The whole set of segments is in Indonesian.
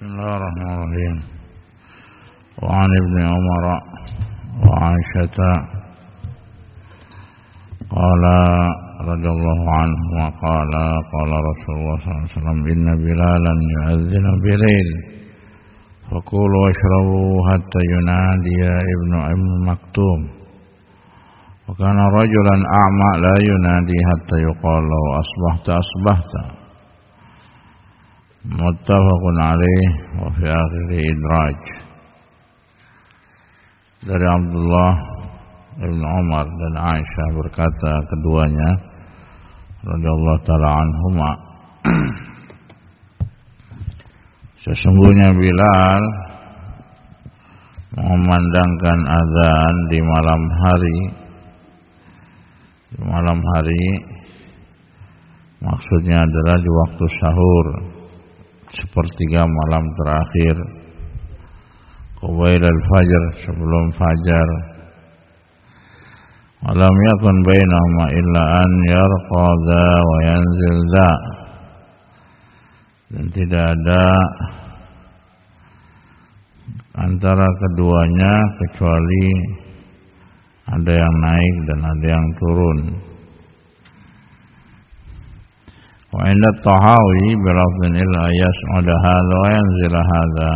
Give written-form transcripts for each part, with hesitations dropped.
بسم الله الرحمن الرحيم. وعن ابن عمر وعائشة قال رضي الله عنهما قال قال رسول الله صلى الله عليه وسلم إن بلالا يؤذن بليل فكلوا واشربوا حتى ينادي ابن أم مكتوم وكان رجلا أعمى لا ينادي حتى يقال له أصبحت أصبحت muttafaqun alaih wa fi akhiri idraj. Dari Abdullah Ibn Umar dan Aisyah berkata keduanya radhiyallahu taala anhuma, sesungguhnya Bilal mengumandangkan azan di malam hari. Di malam hari maksudnya adalah di waktu sahur, sepertiga malam terakhir, qabail al-fajr, sebelum fajar. Walam yakun bainahuma illa an yarqadha wa yanzil dha, dan tidak ada antara keduanya kecuali ada yang naik dan ada yang turun. Wa inda Tahawi bilafdhin illa yas'uda hadha wa yanzila hadha.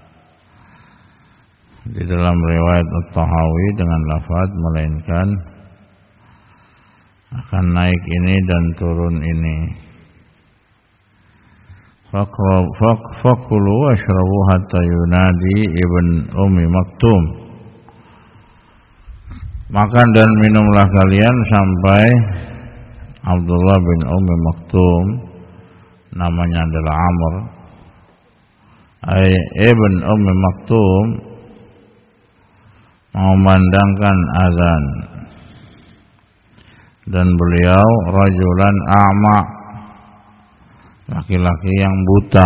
Di dalam riwayat Tahawi dengan lafaz melainkan akan naik ini dan turun ini. Fakulu washrabu hatta yunadi ibn Ummi Maktum. Makan dan minumlah kalian sampai Abdullah bin Ummi Maktum, namanya adalah Amr, ibn Ummi Maktum, mengumandangkan azan, dan beliau rajulan a'ma, laki-laki yang buta.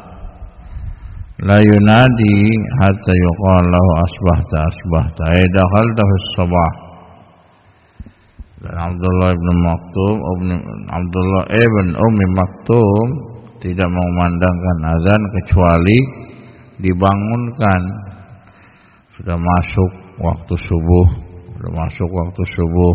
La yunadi hatta yuqal lahu asbahta asbahta, ay dakhalta fi sabah. Dan Abdullah ibn Ummi Maktum tidak mengumandangkan azan kecuali dibangunkan, sudah masuk waktu subuh.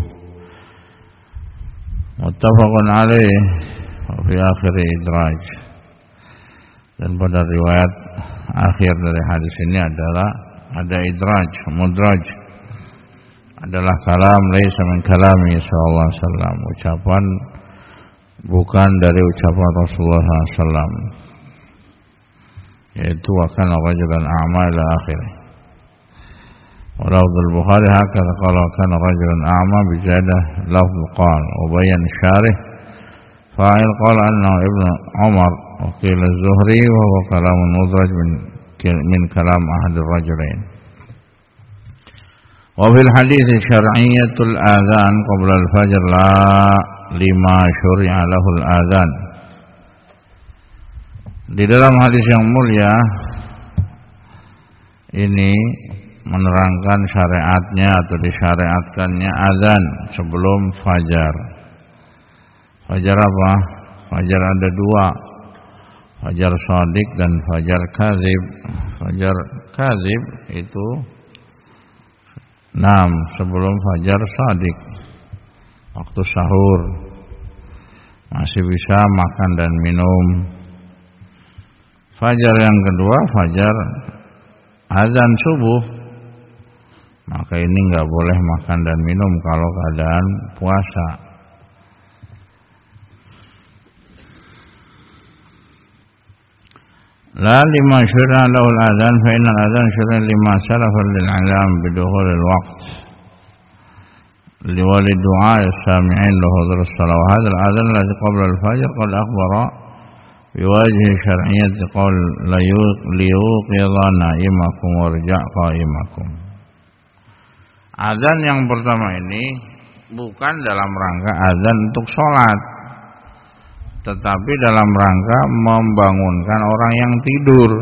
Muttafaqun alaih wa fi akhir idraj. Dan pada riwayat akhir dari hadis ini adalah ada idraj, mudraj, adalah kalam laisa min kalami sallallahu alaihi wasallam, ucapan bukan dari ucapan Rasulullah SAW, yaitu akan rajulan a'ma ila akhirih. Wa lafzul Bukhari hakadha qala kana rajulan a'ma bi ziyadah lafz qala wa bayan syarih fa'il qala annahu ibnu Umar wa qila az-Zuhri wa huwa kalamun mudraj min kalam ahad ar-rajulain. Wa fil hadits syar'iyyatul adzan qabla al-fajr la lima syuri'a lahul adzan. Di dalam hadis yang mulia ini menerangkan syariatnya atau disyariatkannya azan sebelum fajar. Fajar apa? Fajar ada dua, fajar shadiq dan fajar kadzib. Fajar kadzib itu sebelum fajar shadiq, waktu sahur, masih bisa makan dan minum. Fajar yang kedua, fajar azan subuh, maka ini enggak boleh makan dan minum kalau keadaan puasa. La lima syur'a lahul adzan fa innal adzan syur'a lima salafa lil alam bidukhulil waqt liwali du'a as-sami'in lahu dhurus salah. Wa hadzal adzan alladhi qabla al-fajr qad akhbara biwajhi syar'iyyati qaul la liyuqidha na'imakum warja' qa'imakum. Adzan yang pertama ini bukan dalam rangka adzan untuk sholat, tetapi dalam rangka membangunkan orang yang tidur.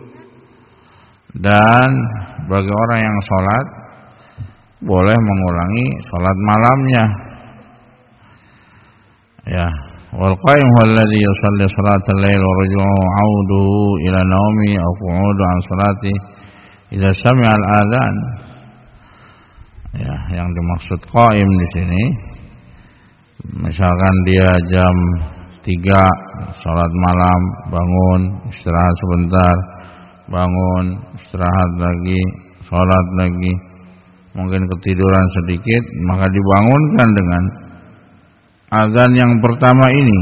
Dan bagi orang yang sholat boleh mengulangi sholat malamnya. Ya, Wal qaim huwa alladhi yusalli salatal lail wa raj'uhu 'auduhu ila naumi aw qu'udu 'an salati idza sami'a al-adzan. Ya, yang dimaksud qaim di sini misalkan dia jam 3 salat malam, bangun, istirahat sebentar, bangun, istirahat lagi, salat lagi, mungkin ketiduran sedikit, maka dibangunkan dengan azan yang pertama ini.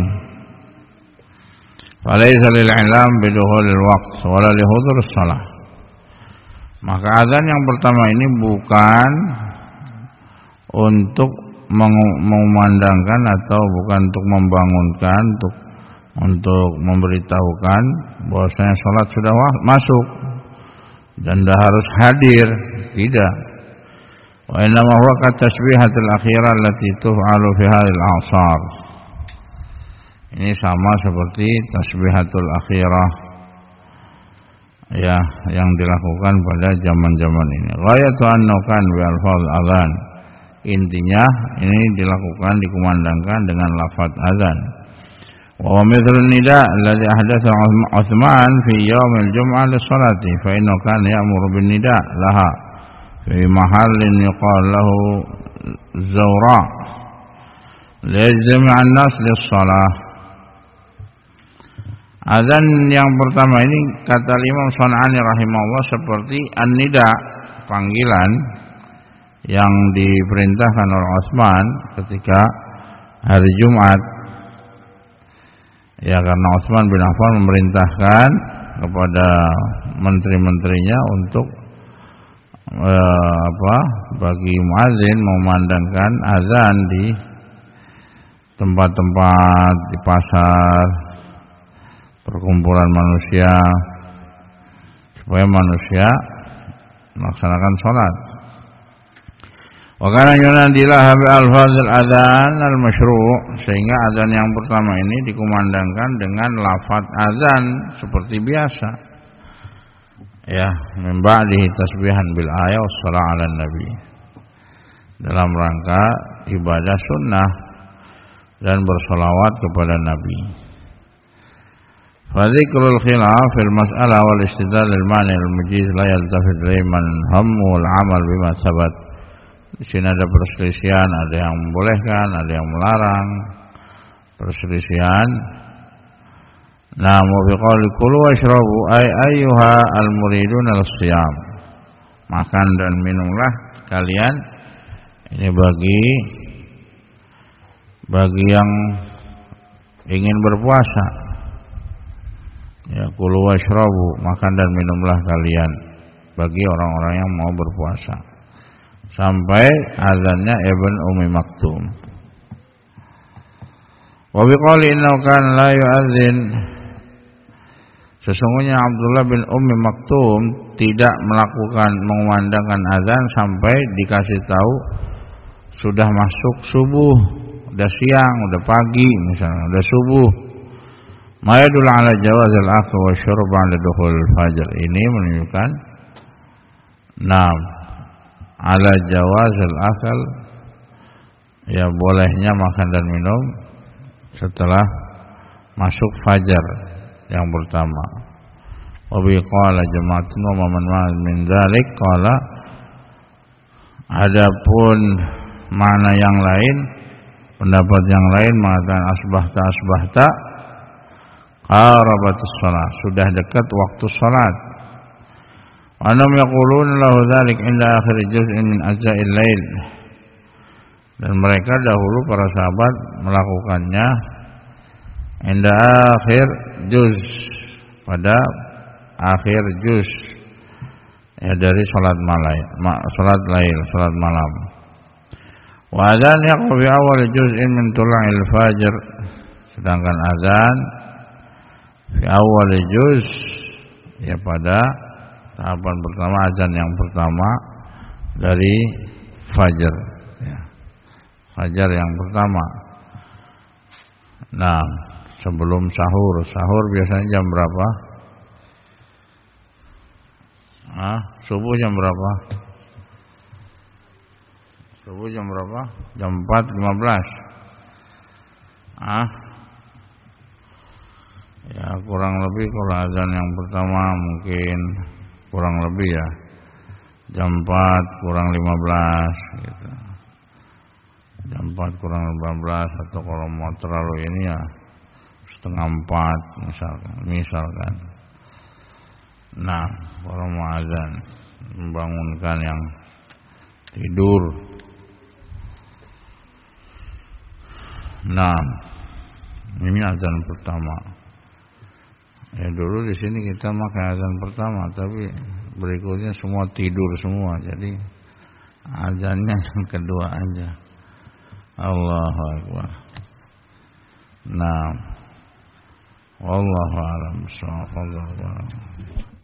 Falaysa lil i'lam bidukhulil waqt wala li hudurus shalah. Maka azan yang pertama ini bukan untuk mengumandangkan atau bukan untuk membangunkan, untuk memberitahukan bahwasanya salat sudah masuk dan dah harus hadir, tidak. Wa inna ma huwa katasbihatul akhirah allati tuf'alu fi hadhil a'shar. Ini sama seperti tasbihatul akhirah ya yang dilakukan pada zaman-zaman ini. Ghayatu annahu kan bi alfaz adzan. Intinya ini dilakukan dikumandangkan dengan lafaz azan. Wa mithlun nida alladhi ahdatha Utsman fi yaum al-jum'ah lis-salati fa innahu kana ya'muru bin nida laha fi mahallin yuqal lahu zawra liyajtami'a an-nas lis-salah. Azan yang pertama ini kata Imam Shan'ani rahimahullah seperti an-nida, panggilan yang diperintahkan oleh Utsman ketika hari Jumat. Ya, karena Utsman bin Affan memerintahkan kepada menteri-menterinya untuk bagi muadzin memandangkan azan di tempat-tempat, di pasar, perkumpulan manusia, supaya manusia melaksanakan sholat. Wa kana yunadilah bi alfazil adzan al-masyru', sehingga azan yang pertama ini dikumandangkan dengan lafaz azan seperti biasa. Ya, min ba'dihi tasbihan bil ayat was shalah 'alan nabi. Dalam rangka ibadah sunnah dan bersolawat kepada Nabi. Fa dzikrul khilaf fil mas'alah wal istidlal lil ma'ni al-mujiz la yaltafit liman hammu al 'amal bima sabat. Di sini ada perselisihan, ada yang membolehkan, ada yang melarang. Perselisihan. Nah, wa biqauli kulu washrabu ay ayyuha al-muridun al-shiyam. Makan dan minumlah kalian, ini bagi yang ingin berpuasa. Ya, kulu washrabu, makan dan minumlah kalian bagi orang-orang yang mau berpuasa. Sampai azannya Ibn Ummi Maktum. Wa biqauli innahu kana la yu'adzin. Sesungguhnya Abdullah bin Ummi Maktum tidak mengumandangkan azan sampai dikasih tahu sudah masuk subuh, udah siang, udah pagi misalnya, udah subuh. Ma yadullu ala jawazil akl wa syurb 'ala dukhul fajr. Ini menunjukkan ala jawazil akal, ya bolehnya makan dan minum setelah masuk fajar yang pertama. Wa bi qala jama'atun wa man min dzalik qala, adapun makna yang lain, pendapat yang lain mengatakan asbahta qarabatus shalah, sudah dekat waktu salat. Anam yaquluna lahu dzalik inda akhir juz'in min ajza'il lail. Dan mereka dahulu para sahabat melakukannya inda akhir juz, pada akhir juz ya dari salat malam. Wa adzan yaqu fi awal juz'in min tula'il fajr, sedangkan azan fi awal juz ya pada tahapan pertama, azan yang pertama dari fajar ya. Fajar yang pertama. Nah, sebelum sahur biasanya jam berapa? Subuh jam berapa? Subuh jam berapa? Jam 4.15. Ya kurang lebih kalau azan yang pertama mungkin kurang lebih ya jam 4 kurang 15 gitu. Jam 4 kurang 15 atau kalau mau terlalu ini ya setengah 4 misalkan. Nah, kalau mau azan membangunkan yang tidur. Nah, ini azan pertama. Ya dulu di sini kita makan azan pertama, tapi berikutnya semua tidur semua. Jadi azannya yang kedua aja. Allahu Akbar. Nah, wallahu a'lam bishawab.